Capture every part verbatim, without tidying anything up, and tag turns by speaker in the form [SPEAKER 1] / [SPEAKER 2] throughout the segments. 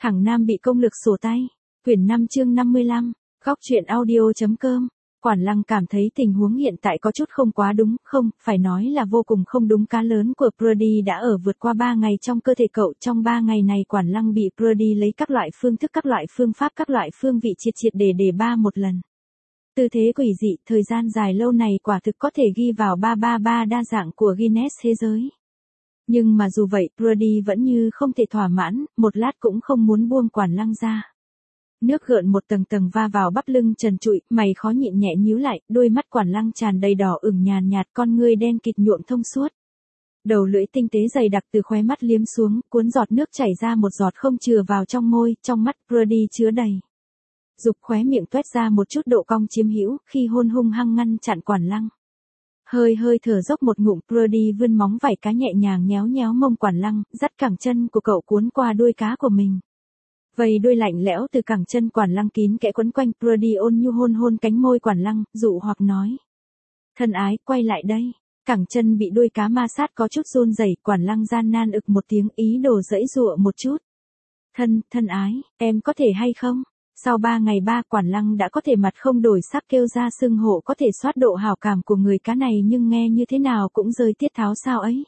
[SPEAKER 1] Thằng Nam bị công lực sổ tay. Quyển năm chương năm mươi lăm, góc truyện audio.com. Quản Lăng cảm thấy tình huống hiện tại có chút không quá đúng, không, phải nói là vô cùng không đúng. Cá lớn của Brody đã ở vượt qua ba ngày trong cơ thể cậu. Trong ba ngày này Quản Lăng bị Brody lấy các loại phương thức, các loại phương pháp, các loại phương vị triệt triệt để để ba một lần. Tư thế quỷ dị, thời gian dài lâu này quả thực có thể ghi vào ba ba ba đa dạng của Guinness thế giới. Nhưng mà dù vậy, Brody vẫn như không thể thỏa mãn, một lát cũng không muốn buông Quản Lăng ra. Nước gợn một tầng tầng va vào bắp lưng trần trụi, mày khó nhịn nhẹ nhíu lại, đôi mắt Quản Lăng tràn đầy đỏ ửng nhàn nhạt, con ngươi đen kịt nhuộm thông suốt. Đầu lưỡi tinh tế dày đặc từ khóe mắt liếm xuống, cuốn giọt nước chảy ra một giọt không chừa vào trong môi, trong mắt Brody chứa đầy dục, khóe miệng toét ra một chút độ cong chiếm hữu, khi hôn hung hăng ngăn chặn Quản Lăng. Hơi hơi thở dốc một ngụm, Brody vươn móng vảy cá nhẹ nhàng nhéo nhéo mông Quản Lăng, dắt cẳng chân của cậu cuốn qua đuôi cá của mình. Vầy đuôi lạnh lẽo từ cẳng chân Quản Lăng kín kẽ quấn quanh, Brody ôn nhu hôn hôn cánh môi Quản Lăng, dụ hoặc nói: "Thân ái, quay lại đây." Cẳng chân bị đuôi cá ma sát có chút run rẩy, Quản Lăng gian nan ực một tiếng, ý đồ giãy giụa một chút. "Thân, thân ái, em có thể hay không?" Sau ba ngày ba, Quản Lăng đã có thể mặt không đổi sắc kêu ra xưng hổ, có thể soát độ hảo cảm của người cá này, nhưng nghe như thế nào cũng rơi tiết tháo sao ấy.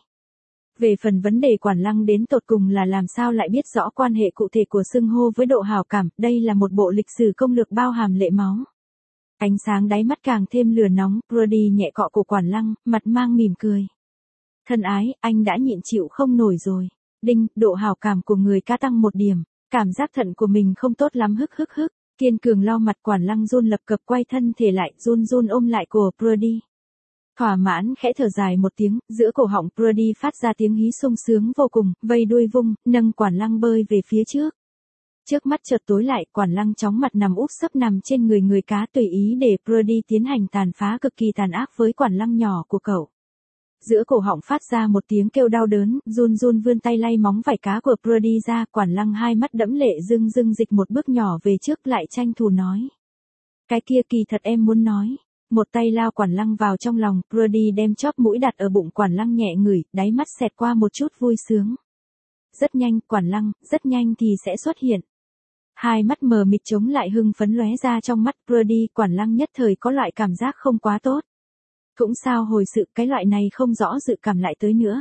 [SPEAKER 1] Về phần vấn đề Quản Lăng đến tột cùng là làm sao lại biết rõ quan hệ cụ thể của xưng hô với độ hảo cảm, đây là một bộ lịch sử công lược bao hàm lệ máu. Ánh sáng đáy mắt càng thêm lửa nóng, Brody nhẹ cọ cổ Quản Lăng, mặt mang mỉm cười. "Thân ái, anh đã nhịn chịu không nổi rồi." Đinh, độ hảo cảm của người cá tăng một điểm. Cảm giác thận của mình không tốt lắm, hức hức hức. Kiên cường lau mặt, Quản Lăng run lập cập quay thân thể lại, run run ôm lại cổ Brody. Thỏa mãn khẽ thở dài một tiếng, giữa cổ họng Brody phát ra tiếng hí sung sướng vô cùng, vây đuôi vung, nâng Quản Lăng bơi về phía trước. Trước mắt chợt tối lại, Quản Lăng chóng mặt nằm úp sấp nằm trên người người cá, tùy ý để Brody tiến hành tàn phá cực kỳ tàn ác với Quản Lăng nhỏ của cậu. Giữa cổ họng phát ra một tiếng kêu đau đớn, run run vươn tay lay móng vảy cá của Brody ra, Quản Lăng hai mắt đẫm lệ rưng rưng dịch một bước nhỏ về trước, lại tranh thủ nói: "Cái kia kỳ thật em muốn nói." Một tay lao Quản Lăng vào trong lòng, Brody đem chóp mũi đặt ở bụng Quản Lăng nhẹ ngửi, đáy mắt xẹt qua một chút vui sướng. Rất nhanh, Quản Lăng, rất nhanh thì sẽ xuất hiện. Hai mắt mờ mịt chống lại hưng phấn lóe ra trong mắt Brody, Quản Lăng nhất thời có loại cảm giác không quá tốt. Cũng sao hồi sự, cái loại này không rõ dự cảm lại tới nữa.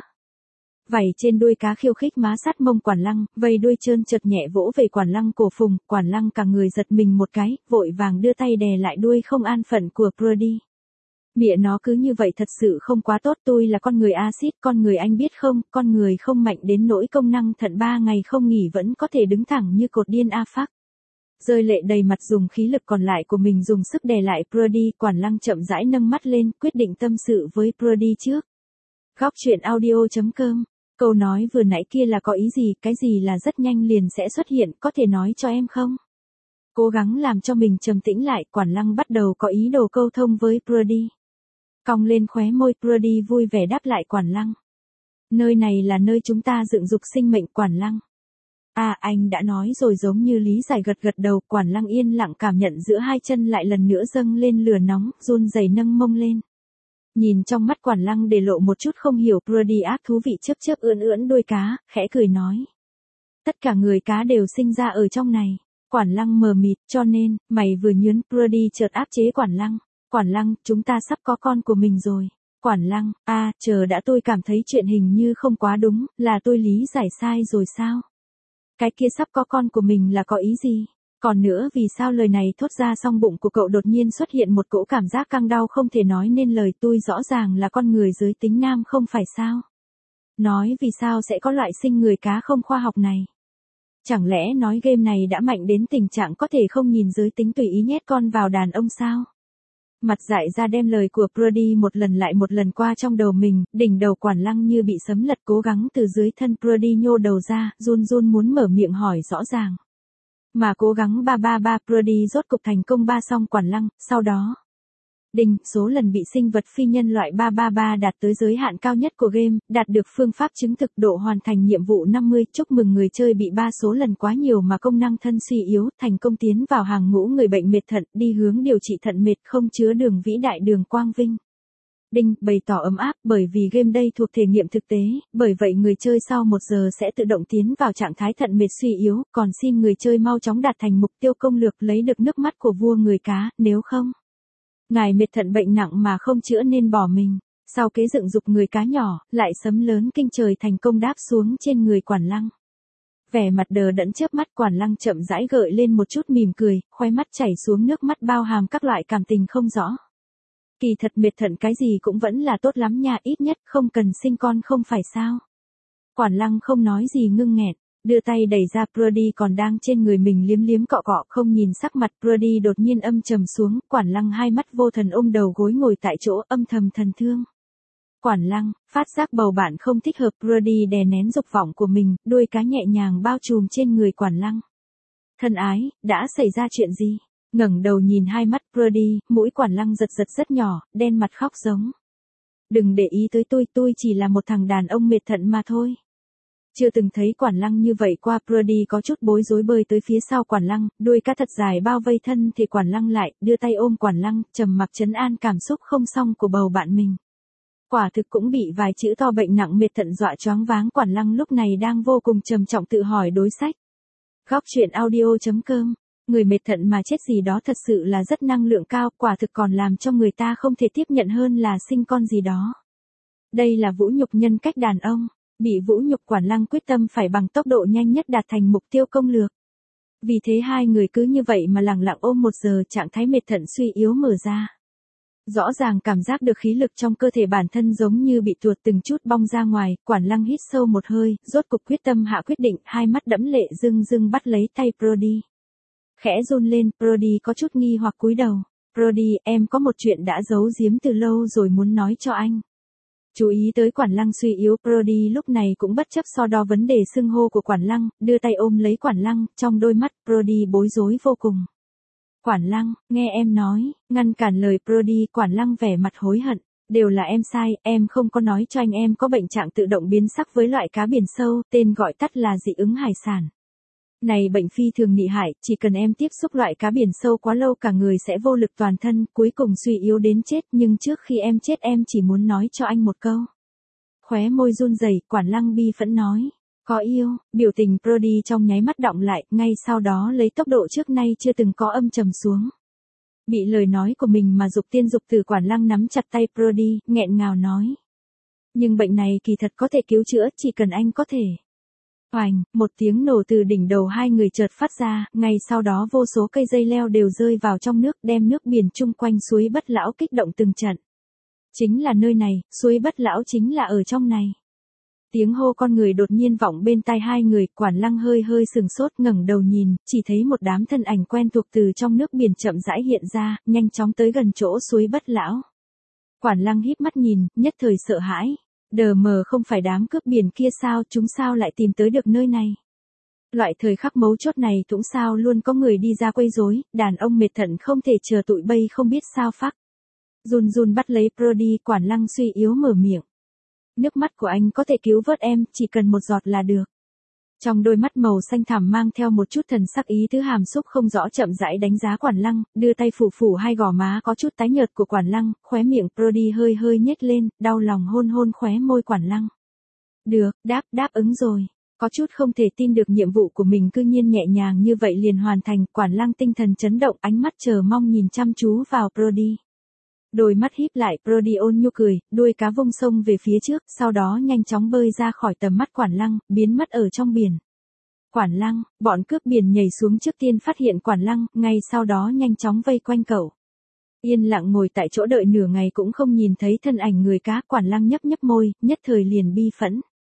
[SPEAKER 1] Vảy trên đuôi cá khiêu khích má sát mông Quản Lăng, vây đuôi trơn chợt nhẹ vỗ về Quản Lăng cổ phùng, Quản Lăng cả người giật mình một cái, vội vàng đưa tay đè lại đuôi không an phận của Brody. "Mẹ nó cứ như vậy thật sự không quá tốt, tôi là con người axit, con người anh biết không, con người không mạnh đến nỗi công năng thận ba ngày không nghỉ vẫn có thể đứng thẳng như cột điên a phắc." Rơi lệ đầy mặt, dùng khí lực còn lại của mình dùng sức đè lại Brody, Quản Lăng chậm rãi nâng mắt lên, quyết định tâm sự với Brody trước. Góc truyện audio.com. Câu nói vừa nãy kia là có ý gì, cái gì là rất nhanh liền sẽ xuất hiện, có thể nói cho em không? Cố gắng làm cho mình trầm tĩnh lại, Quản Lăng bắt đầu có ý đồ câu thông với Brody. Cong lên khóe môi, Brody vui vẻ đáp lại Quản Lăng: "Nơi này là nơi chúng ta dựng dục sinh mệnh." Quản Lăng: "À, anh đã nói rồi." Giống như lý giải gật gật đầu, Quản Lăng yên lặng cảm nhận giữa hai chân lại lần nữa dâng lên lửa nóng, run rẩy nâng mông lên. Nhìn trong mắt Quản Lăng để lộ một chút không hiểu, Brody ác thú vị chớp chớp ưỡn ưỡn đuôi cá, khẽ cười nói: "Tất cả người cá đều sinh ra ở trong này." Quản Lăng mờ mịt, "Cho nên, mày vừa nhướn." Brody chợt áp chế Quản Lăng: "Quản Lăng, chúng ta sắp có con của mình rồi." Quản Lăng: "A, à, chờ đã, tôi cảm thấy chuyện hình như không quá đúng, là tôi lý giải sai rồi sao?" "Cái kia sắp có con của mình là có ý gì? Còn nữa, vì sao?" Lời này thốt ra xong bụng của cậu đột nhiên xuất hiện một cỗ cảm giác căng đau không thể nói nên lời. "Tôi rõ ràng là con người giới tính nam không phải sao? Nói vì sao sẽ có loại sinh người cá không khoa học này? Chẳng lẽ nói game này đã mạnh đến tình trạng có thể không nhìn giới tính tùy ý nhét con vào đàn ông sao?" Mặt dại ra đem lời của Brody một lần lại một lần qua trong đầu mình, đỉnh đầu Quản Lăng như bị sấm lật, cố gắng từ dưới thân Brody nhô đầu ra, run run muốn mở miệng hỏi rõ ràng. Mà cố gắng ba ba ba, Brody rốt cục thành công ba xong Quản Lăng, sau đó. Đinh, số lần bị sinh vật phi nhân loại ba ba ba đạt tới giới hạn cao nhất của game, đạt được phương pháp chứng thực, độ hoàn thành nhiệm vụ năm mươi, chúc mừng người chơi bị ba số lần quá nhiều mà công năng thân suy yếu, thành công tiến vào hàng ngũ người bệnh mệt thận, đi hướng điều trị thận mệt không chứa đường vĩ đại đường quang vinh. Đinh, bày tỏ ấm áp, bởi vì game đây thuộc thể nghiệm thực tế, bởi vậy người chơi sau một giờ sẽ tự động tiến vào trạng thái thận mệt suy yếu, còn xin người chơi mau chóng đạt thành mục tiêu công lược lấy được nước mắt của vua người cá, nếu không, ngài mệt thận bệnh nặng mà không chữa nên bỏ mình. Sau kế dựng dục người cá nhỏ, lại sấm lớn kinh trời thành công đáp xuống trên người Quản Lăng. Vẻ mặt đờ đẫn chớp mắt, Quản Lăng chậm rãi gợi lên một chút mỉm cười, khóe mắt chảy xuống nước mắt bao hàm các loại cảm tình không rõ. Kỳ thật mệt thận cái gì cũng vẫn là tốt lắm nha, ít nhất không cần sinh con không phải sao. Quản Lăng không nói gì ngưng nghẹn, đưa tay đẩy ra Brody còn đang trên người mình liếm liếm cọ cọ, không nhìn sắc mặt Brody đột nhiên âm trầm xuống, Quản Lăng hai mắt vô thần ôm đầu gối ngồi tại chỗ âm thầm thần thương. Quản Lăng, phát giác bầu bạn không thích hợp, Brody đè nén dục vọng của mình, đuôi cá nhẹ nhàng bao trùm trên người Quản Lăng. Thân ái, đã xảy ra chuyện gì? Ngẩng đầu nhìn hai mắt Brody, mũi Quản Lăng giật giật rất nhỏ, đen mặt khóc giống. Đừng để ý tới tôi, tôi chỉ là một thằng đàn ông mệt thận mà thôi. Chưa từng thấy Quản Lăng như vậy qua, Brody có chút bối rối bơi tới phía sau Quản Lăng, đuôi cá thật dài bao vây thân thì Quản Lăng lại, đưa tay ôm Quản Lăng, trầm mặc trấn an cảm xúc không xong của bầu bạn mình. Quả thực cũng bị vài chữ to bệnh nặng mệt thận dọa choáng váng, Quản Lăng lúc này đang vô cùng trầm trọng tự hỏi đối sách. Góc truyện audio chấm com, người mệt thận mà chết gì đó thật sự là rất năng lượng cao, quả thực còn làm cho người ta không thể tiếp nhận hơn là sinh con gì đó. Đây là vũ nhục nhân cách đàn ông, bị vũ nhục Quản Lăng quyết tâm phải bằng tốc độ nhanh nhất đạt thành mục tiêu công lược. Vì thế hai người cứ như vậy mà lặng lặng ôm một giờ, trạng thái mệt thận suy yếu mở ra. Rõ ràng cảm giác được khí lực trong cơ thể bản thân giống như bị tuột từng chút bong ra ngoài, Quản Lăng hít sâu một hơi, rốt cục quyết tâm hạ quyết định, hai mắt đẫm lệ rưng rưng bắt lấy tay Brody. Khẽ run lên, Brody có chút nghi hoặc cúi đầu. Brody, em có một chuyện đã giấu giếm từ lâu rồi muốn nói cho anh. Chú ý tới Quản Lăng suy yếu, Brody lúc này cũng bất chấp so đo vấn đề xưng hô của Quản Lăng, đưa tay ôm lấy Quản Lăng, trong đôi mắt Brody bối rối vô cùng. Quản Lăng, nghe em nói, ngăn cản lời Brody, Quản Lăng vẻ mặt hối hận, đều là em sai, em không có nói cho anh em có bệnh trạng tự động biến sắc với loại cá biển sâu, tên gọi tắt là dị ứng hải sản. Này bệnh phi thường nghị hại, chỉ cần em tiếp xúc loại cá biển sâu quá lâu cả người sẽ vô lực toàn thân, cuối cùng suy yếu đến chết, nhưng trước khi em chết em chỉ muốn nói cho anh một câu. Khóe môi run rẩy, Quản Lăng bi phẫn nói. Có yêu, biểu tình Brody trong nháy mắt đọng lại, ngay sau đó lấy tốc độ trước nay chưa từng có âm trầm xuống. Bị lời nói của mình mà dục tiên dục tử, Quản Lăng nắm chặt tay Brody, nghẹn ngào nói. Nhưng bệnh này kỳ thật có thể cứu chữa, chỉ cần anh có thể. Oành, một tiếng nổ từ đỉnh đầu hai người chợt phát ra, ngay sau đó vô số cây dây leo đều rơi vào trong nước, đem nước biển chung quanh suối Bất Lão kích động từng trận. Chính là nơi này, suối Bất Lão chính là ở trong này. Tiếng hô con người đột nhiên vọng bên tai hai người, Quản Lăng hơi hơi sừng sốt, ngẩng đầu nhìn, chỉ thấy một đám thân ảnh quen thuộc từ trong nước biển chậm rãi hiện ra, nhanh chóng tới gần chỗ suối Bất Lão. Quản Lăng híp mắt nhìn, nhất thời sợ hãi. Đờ mờ, không phải đám cướp biển kia sao, chúng sao lại tìm tới được nơi này? Loại thời khắc mấu chốt này cũng sao luôn có người đi ra quấy rối, đàn ông mệt thận không thể chờ tụi bay không biết sao phắc. Run run bắt lấy Brody, Quản Lăng suy yếu mở miệng. Nước mắt của anh có thể cứu vớt em, chỉ cần một giọt là được. Trong đôi mắt màu xanh thẳm mang theo một chút thần sắc ý tứ hàm xúc không rõ, chậm rãi đánh giá Quản Lăng, đưa tay phủ phủ hai gò má có chút tái nhợt của Quản Lăng, khóe miệng Brody hơi hơi nhếch lên, đau lòng hôn hôn khóe môi Quản Lăng. Được, đáp, đáp ứng rồi. Có chút không thể tin được nhiệm vụ của mình cư nhiên nhẹ nhàng như vậy liền hoàn thành, Quản Lăng tinh thần chấn động, ánh mắt chờ mong nhìn chăm chú vào Brody. Đôi mắt híp lại, Brody ôn nhu cười, đuôi cá vung sông về phía trước, sau đó nhanh chóng bơi ra khỏi tầm mắt Quản Lăng, biến mất ở trong biển. Quản Lăng, bọn cướp biển nhảy xuống trước tiên phát hiện Quản Lăng, ngay sau đó nhanh chóng vây quanh cậu. Yên lặng ngồi tại chỗ đợi nửa ngày cũng không nhìn thấy thân ảnh người cá, Quản Lăng nhấp nhấp môi, nhất thời liền bi phẫn.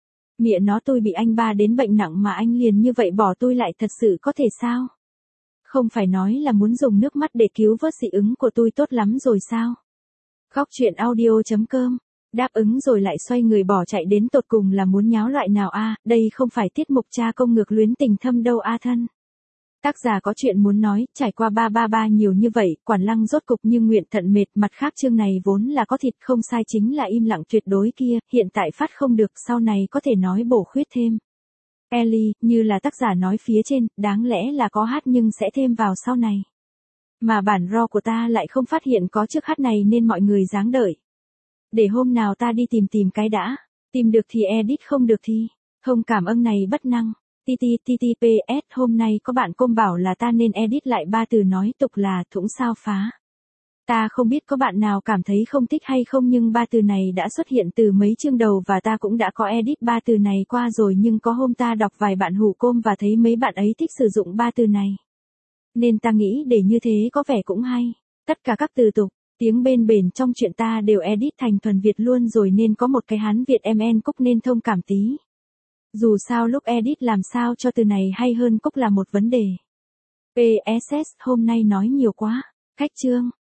[SPEAKER 1] Mẹ nó, tôi bị anh ba đến bệnh nặng mà anh liền như vậy bỏ tôi lại, thật sự có thể sao? Không phải nói là muốn dùng nước mắt để cứu vớt dị ứng của tôi tốt lắm rồi sao? Góc truyện audio chấm com, đáp ứng rồi lại xoay người bỏ chạy, đến tột cùng là muốn nháo loại nào a? À, đây không phải tiết mục cha công ngược luyến tình thâm đâu a à thân. Tác giả có chuyện muốn nói, trải qua ba ba ba nhiều như vậy, Quản Lăng rốt cục như nguyện thận mệt, mặt khác chương này vốn là có thịt không sai, chính là im lặng tuyệt đối kia, hiện tại phát không được, sau này có thể nói bổ khuyết thêm. Ellie, như là tác giả nói phía trên, đáng lẽ là có hát nhưng sẽ thêm vào sau này. Mà bản raw của ta lại không phát hiện có trước hát này nên mọi người dáng đợi. Để hôm nào ta đi tìm tìm cái đã. Tìm được thì edit, không được thì. Thông cảm ơn này bất năng. T T T T P S hôm nay có bạn com bảo là ta nên edit lại ba từ nói tục là thủng sao phá. Ta không biết có bạn nào cảm thấy không thích hay không, nhưng ba từ này đã xuất hiện từ mấy chương đầu và ta cũng đã có edit ba từ này qua rồi, nhưng có hôm ta đọc vài bạn hủ com và thấy mấy bạn ấy thích sử dụng ba từ này. Nên ta nghĩ để như thế có vẻ cũng hay. Tất cả các từ tục, tiếng bên bển trong chuyện ta đều edit thành thuần Việt luôn rồi, nên có một cái Hán Việt em en Cúc nên thông cảm tí. Dù sao lúc edit làm sao cho từ này hay hơn Cúc là một vấn đề. pê ét ét hôm nay nói nhiều quá. Khách chương.